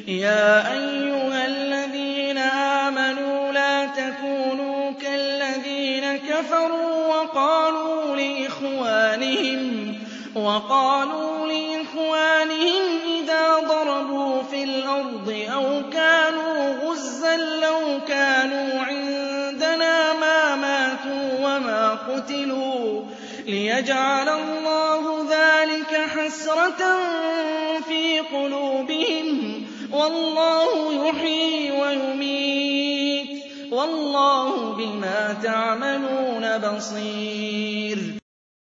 يَا أَيُّهَا الَّذِينَ آمَنُوا لَا تَكُونُوا كَالَّذِينَ كَفَرُوا وَقَالُوا لِإِخْوَانِهِمْ إِذَا ضَرَبُوا فِي الْأَرْضِ أَوْ كَانُوا غُزًّى لَّوْ كَانُوا عِندَنَا مَا مَاتُوا وَمَا قُتِلُوا لِيَجْعَلَ اللَّهُ ذَٰلِكَ حَسْرَةً فِي قُلُوبِهِمْ ۗ وَاللَّهُ يُحْيِي وَيُمِيتُ ۗ وَاللَّهُ بِمَا تَعْمَلُونَ بَصِيرٌ